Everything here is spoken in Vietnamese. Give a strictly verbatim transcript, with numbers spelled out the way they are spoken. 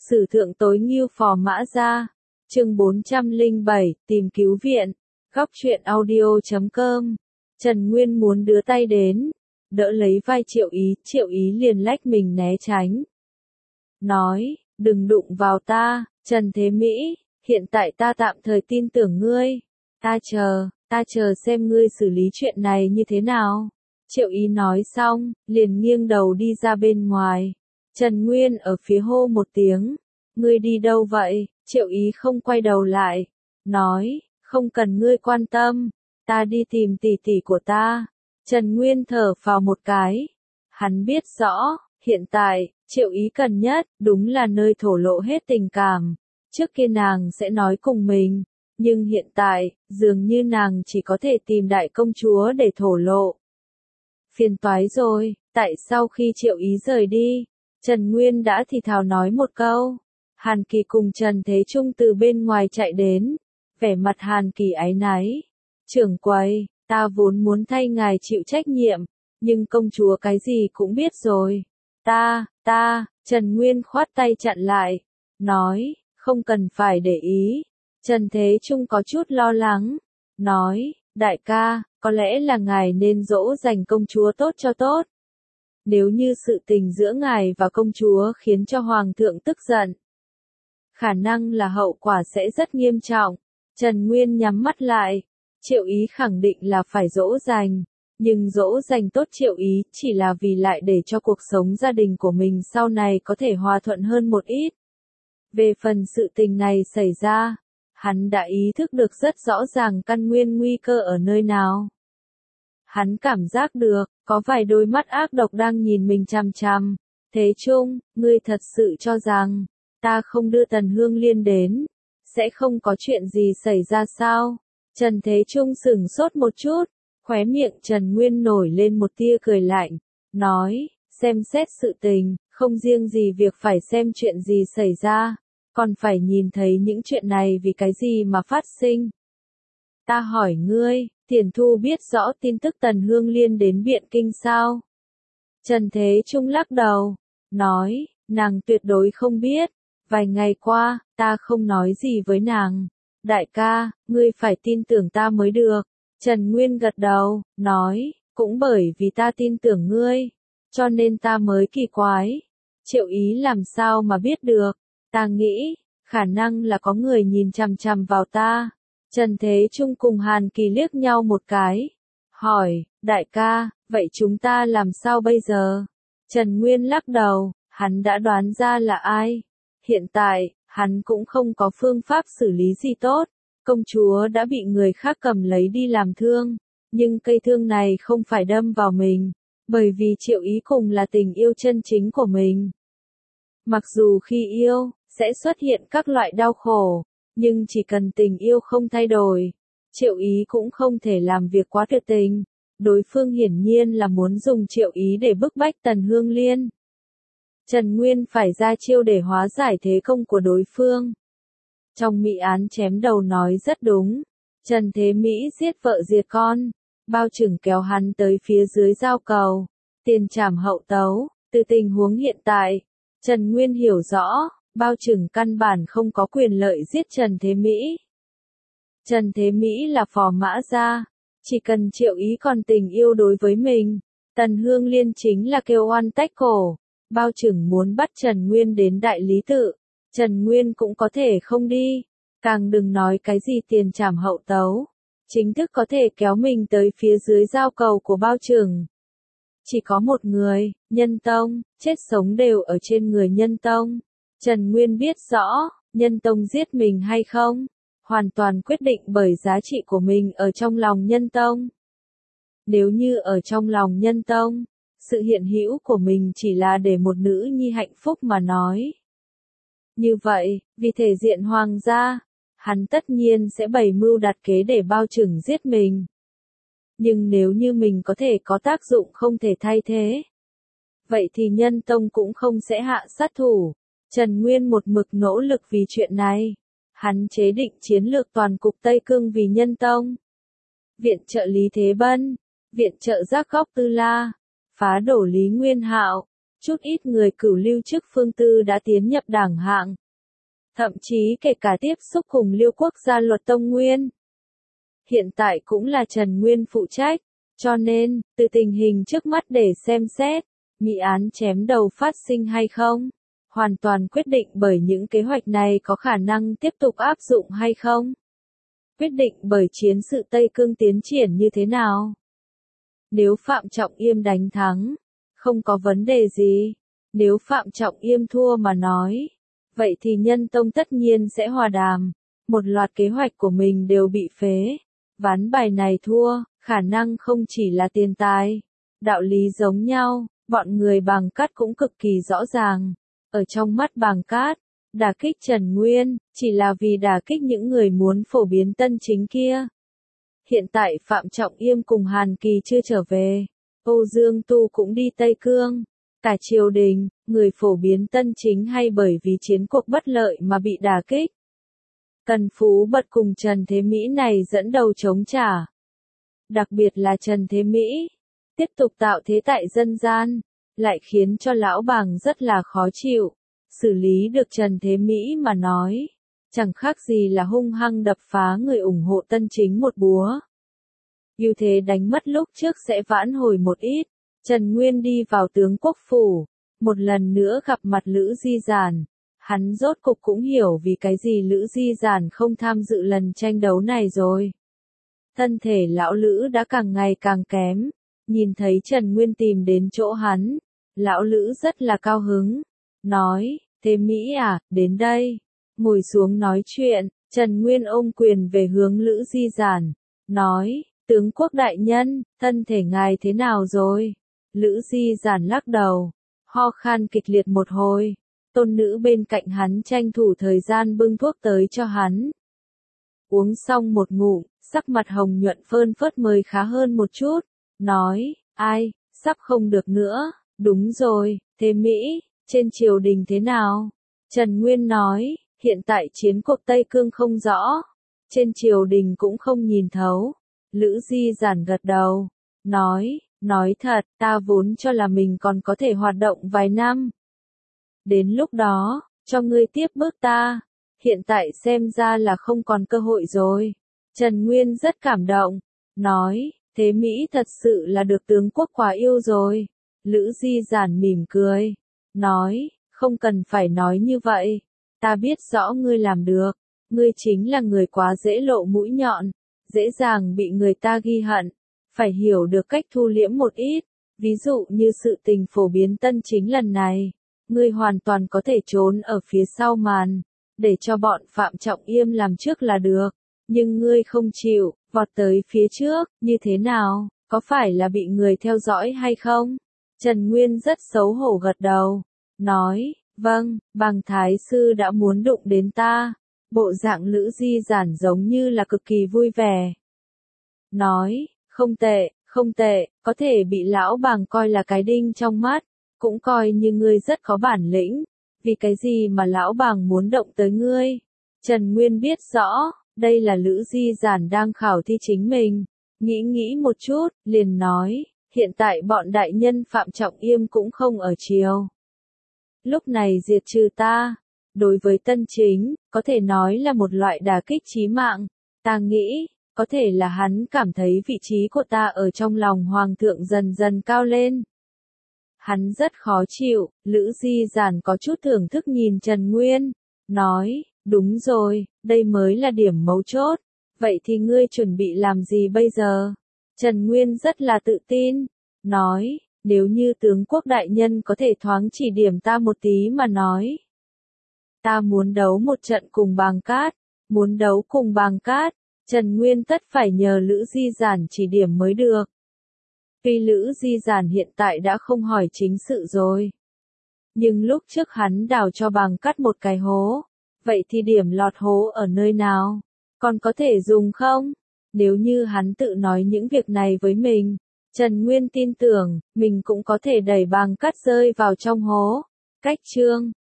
Sử thượng tối ngưu phò mã gia. Chương bốn trăm lẻ bảy, tìm cứu viện. Góc truyện audio chấm com. Trần Nguyên muốn đưa tay đến, đỡ lấy vai Triệu Ý, Triệu Ý liền lách mình né tránh. Nói, đừng đụng vào ta, Trần Thế Mỹ, hiện tại ta tạm thời tin tưởng ngươi. Ta chờ, ta chờ xem ngươi xử lý chuyện này như thế nào. Triệu Ý nói xong, liền nghiêng đầu đi ra bên ngoài. Trần Nguyên ở phía hô một tiếng. Ngươi đi đâu vậy? Triệu Ý không quay đầu lại. Nói, không cần ngươi quan tâm. Ta đi tìm tỷ tỷ của ta. Trần Nguyên thở phào một cái. Hắn biết rõ, hiện tại, Triệu Ý cần nhất, đúng là nơi thổ lộ hết tình cảm. Trước kia nàng sẽ nói cùng mình. Nhưng hiện tại, dường như nàng chỉ có thể tìm đại công chúa để thổ lộ. Phiền toái rồi, tại sau khi Triệu Ý rời đi, Trần Nguyên đã thì thào nói một câu. Hàn Kỳ cùng Trần Thế Trung từ bên ngoài chạy đến, vẻ mặt Hàn Kỳ áy náy. Trưởng quầy, ta vốn muốn thay ngài chịu trách nhiệm, nhưng công chúa cái gì cũng biết rồi. Ta, ta, Trần Nguyên khoát tay chặn lại, nói, không cần phải để ý. Trần Thế Trung có chút lo lắng, nói, đại ca, có lẽ là ngài nên dỗ dành công chúa tốt cho tốt. Nếu như sự tình giữa ngài và công chúa khiến cho hoàng thượng tức giận, khả năng là hậu quả sẽ rất nghiêm trọng. Trần Nguyên nhắm mắt lại, Triệu Ý khẳng định là phải dỗ dành, nhưng dỗ dành tốt Triệu Ý chỉ là vì lại để cho cuộc sống gia đình của mình sau này có thể hòa thuận hơn một ít. Về phần sự tình này xảy ra, hắn đã ý thức được rất rõ ràng căn nguyên nguy cơ ở nơi nào. Hắn cảm giác được, có vài đôi mắt ác độc đang nhìn mình chằm chằm. Thế Trung, ngươi thật sự cho rằng, ta không đưa Tần Hương Liên đến, sẽ không có chuyện gì xảy ra sao? Trần Thế Trung sửng sốt một chút, khóe miệng Trần Nguyên nổi lên một tia cười lạnh, nói, xem xét sự tình, không riêng gì việc phải xem chuyện gì xảy ra, còn phải nhìn thấy những chuyện này vì cái gì mà phát sinh. Ta hỏi ngươi, Tiền Thu biết rõ tin tức Tần Hương Liên đến Biện Kinh sao? Trần Thế Trung lắc đầu, nói, nàng tuyệt đối không biết, vài ngày qua, ta không nói gì với nàng. Đại ca, ngươi phải tin tưởng ta mới được. Trần Nguyên gật đầu, nói, cũng bởi vì ta tin tưởng ngươi, cho nên ta mới kỳ quái. Triệu Ý làm sao mà biết được? Ta nghĩ, khả năng là có người nhìn chằm chằm vào ta. Trần Thế Trung cùng Hàn Kỳ liếc nhau một cái, hỏi, đại ca, vậy chúng ta làm sao bây giờ? Trần Nguyên lắc đầu, hắn đã đoán ra là ai. Hiện tại, hắn cũng không có phương pháp xử lý gì tốt. Công chúa đã bị người khác cầm lấy đi làm thương, nhưng cây thương này không phải đâm vào mình, bởi vì Triệu Ý cùng là tình yêu chân chính của mình. Mặc dù khi yêu, sẽ xuất hiện các loại đau khổ, nhưng chỉ cần tình yêu không thay đổi, Triệu Ý cũng không thể làm việc quá tuyệt tình. Đối phương hiển nhiên là muốn dùng Triệu Ý để bức bách Tần Hương Liên. Trần Nguyên phải ra chiêu để hóa giải thế công của đối phương. Trong Mỹ án chém đầu nói rất đúng. Trần Thế Mỹ giết vợ diệt con. Bao Trừng kéo hắn tới phía dưới giao cầu. Tiền trảm hậu tấu. Từ tình huống hiện tại, Trần Nguyên hiểu rõ, Bao Trừng căn bản không có quyền lợi giết Trần Thế Mỹ. Trần Thế Mỹ là phò mã gia. Chỉ cần Triệu Ý còn tình yêu đối với mình, Tần Hương Liên chính là kêu oan tách cổ. Bao Trừng muốn bắt Trần Nguyên đến đại lý tự, Trần Nguyên cũng có thể không đi, càng đừng nói cái gì tiền trảm hậu tấu, chính thức có thể kéo mình tới phía dưới giao cầu của Bao Trừng. Chỉ có một người, Nhân Tông, chết sống đều ở trên người Nhân Tông. Trần Nguyên biết rõ, Nhân Tông giết mình hay không, hoàn toàn quyết định bởi giá trị của mình ở trong lòng Nhân Tông. Nếu như ở trong lòng Nhân Tông, sự hiện hữu của mình chỉ là để một nữ nhi hạnh phúc mà nói. Như vậy, vì thể diện hoàng gia, hắn tất nhiên sẽ bày mưu đặt kế để Bao Trừng giết mình. Nhưng nếu như mình có thể có tác dụng không thể thay thế, vậy thì Nhân Tông cũng không sẽ hạ sát thủ. Trần Nguyên một mực nỗ lực vì chuyện này. Hắn chế định chiến lược toàn cục Tây Cương vì Nhân Tông. Viện trợ Lý Thế Bân, viện trợ Giác Góc Tư La, phá đổ Lý Nguyên Hạo, chút ít người cửu lưu chức phương tư đã tiến nhập đảng hạng. Thậm chí kể cả tiếp xúc cùng Liêu quốc gia luật Tông Nguyên. Hiện tại cũng là Trần Nguyên phụ trách, cho nên, từ tình hình trước mắt để xem xét, nghị án chém đầu phát sinh hay không, hoàn toàn quyết định bởi những kế hoạch này có khả năng tiếp tục áp dụng hay không. Quyết định bởi chiến sự Tây Cương tiến triển như thế nào. Nếu Phạm Trọng Yêm đánh thắng, không có vấn đề gì. Nếu Phạm Trọng Yêm thua mà nói, vậy thì Nhân Tông tất nhiên sẽ hòa đàm. Một loạt kế hoạch của mình đều bị phế. Ván bài này thua, khả năng không chỉ là tiền tài. Đạo lý giống nhau, bọn người Bàng Cát cũng cực kỳ rõ ràng. Ở trong mắt Bàng Cát, đả kích Trần Nguyên, chỉ là vì đả kích những người muốn phổ biến tân chính kia. Hiện tại Phạm Trọng Yêm cùng Hàn Kỳ chưa trở về. Âu Dương Tu cũng đi Tây Cương. Cả triều đình, người phổ biến tân chính hay bởi vì chiến cuộc bất lợi mà bị đả kích. Tần Phú Bật cùng Trần Thế Mỹ này dẫn đầu chống trả. Đặc biệt là Trần Thế Mỹ, tiếp tục tạo thế tại dân gian, lại khiến cho lão Bàng rất là khó chịu. Xử lý được Trần Thế Mỹ mà nói, chẳng khác gì là hung hăng đập phá người ủng hộ tân chính một búa. Ưu thế đánh mất lúc trước sẽ vãn hồi một ít. Trần Nguyên đi vào tướng quốc phủ, một lần nữa gặp mặt Lữ Di Giản. Hắn rốt cục cũng hiểu vì cái gì Lữ Di Giản không tham dự lần tranh đấu này rồi. Thân thể lão Lữ đã càng ngày càng kém, nhìn thấy Trần Nguyên tìm đến chỗ hắn, lão Lữ rất là cao hứng, nói, Thế Mỹ à, đến đây, ngồi xuống nói chuyện. Trần Nguyên ôm quyền về hướng Lữ Di Giản, nói, tướng quốc đại nhân, thân thể ngài thế nào rồi? Lữ Di Giản lắc đầu, ho khan kịch liệt một hồi. Tôn nữ bên cạnh hắn tranh thủ thời gian bưng thuốc tới cho hắn. Uống xong một ngụm, sắc mặt hồng nhuận phơn phớt mới khá hơn một chút. Nói, ai, sắp không được nữa. Đúng rồi, Thế Mỹ, trên triều đình thế nào? Trần Nguyên nói, hiện tại chiến cuộc Tây Cương không rõ. Trên triều đình cũng không nhìn thấu. Lữ Di Giản gật đầu, nói, nói thật, ta vốn cho là mình còn có thể hoạt động vài năm. Đến lúc đó, cho ngươi tiếp bước ta, hiện tại xem ra là không còn cơ hội rồi. Trần Nguyên rất cảm động, nói, Thế Mỹ thật sự là được tướng quốc quá yêu rồi. Lữ Di Giản mỉm cười, nói, không cần phải nói như vậy, ta biết rõ ngươi làm được, ngươi chính là người quá dễ lộ mũi nhọn, dễ dàng bị người ta ghi hận, phải hiểu được cách thu liễm một ít, ví dụ như sự tình phổ biến tân chính lần này. Ngươi hoàn toàn có thể trốn ở phía sau màn, để cho bọn Phạm Trọng Yêm làm trước là được. Nhưng ngươi không chịu, vọt tới phía trước, như thế nào, có phải là bị người theo dõi hay không? Trần Nguyên rất xấu hổ gật đầu, nói, vâng, Bàng Thái Sư đã muốn đụng đến ta. Bộ dạng Lữ Di Giản giống như là cực kỳ vui vẻ. Nói, không tệ, không tệ, có thể bị lão Bàng coi là cái đinh trong mắt. Cũng coi như ngươi rất có bản lĩnh, vì cái gì mà lão Bàng muốn động tới ngươi. Trần Nguyên biết rõ, đây là Lữ Di Giản đang khảo thi chính mình, nghĩ nghĩ một chút, liền nói, hiện tại bọn đại nhân Phạm Trọng Yêm cũng không ở triều. Lúc này diệt trừ ta, đối với tân chính, có thể nói là một loại đả kích chí mạng, ta nghĩ, có thể là hắn cảm thấy vị trí của ta ở trong lòng Hoàng thượng dần dần cao lên. Hắn rất khó chịu, Lữ Di Giản có chút thưởng thức nhìn Trần Nguyên, nói, đúng rồi, đây mới là điểm mấu chốt, vậy thì ngươi chuẩn bị làm gì bây giờ? Trần Nguyên rất là tự tin, nói, nếu như tướng quốc đại nhân có thể thoáng chỉ điểm ta một tí mà nói. Ta muốn đấu một trận cùng Bàng Cát, muốn đấu cùng Bàng Cát, Trần Nguyên tất phải nhờ Lữ Di Giản chỉ điểm mới được. Tuy Lữ Di Giản hiện tại đã không hỏi chính sự rồi. Nhưng lúc trước hắn đào cho Bàng Cát một cái hố. Vậy thì điểm lọt hố ở nơi nào? Còn có thể dùng không? Nếu như hắn tự nói những việc này với mình, Trần Nguyên tin tưởng, mình cũng có thể đẩy Bàng Cát rơi vào trong hố. Cách chương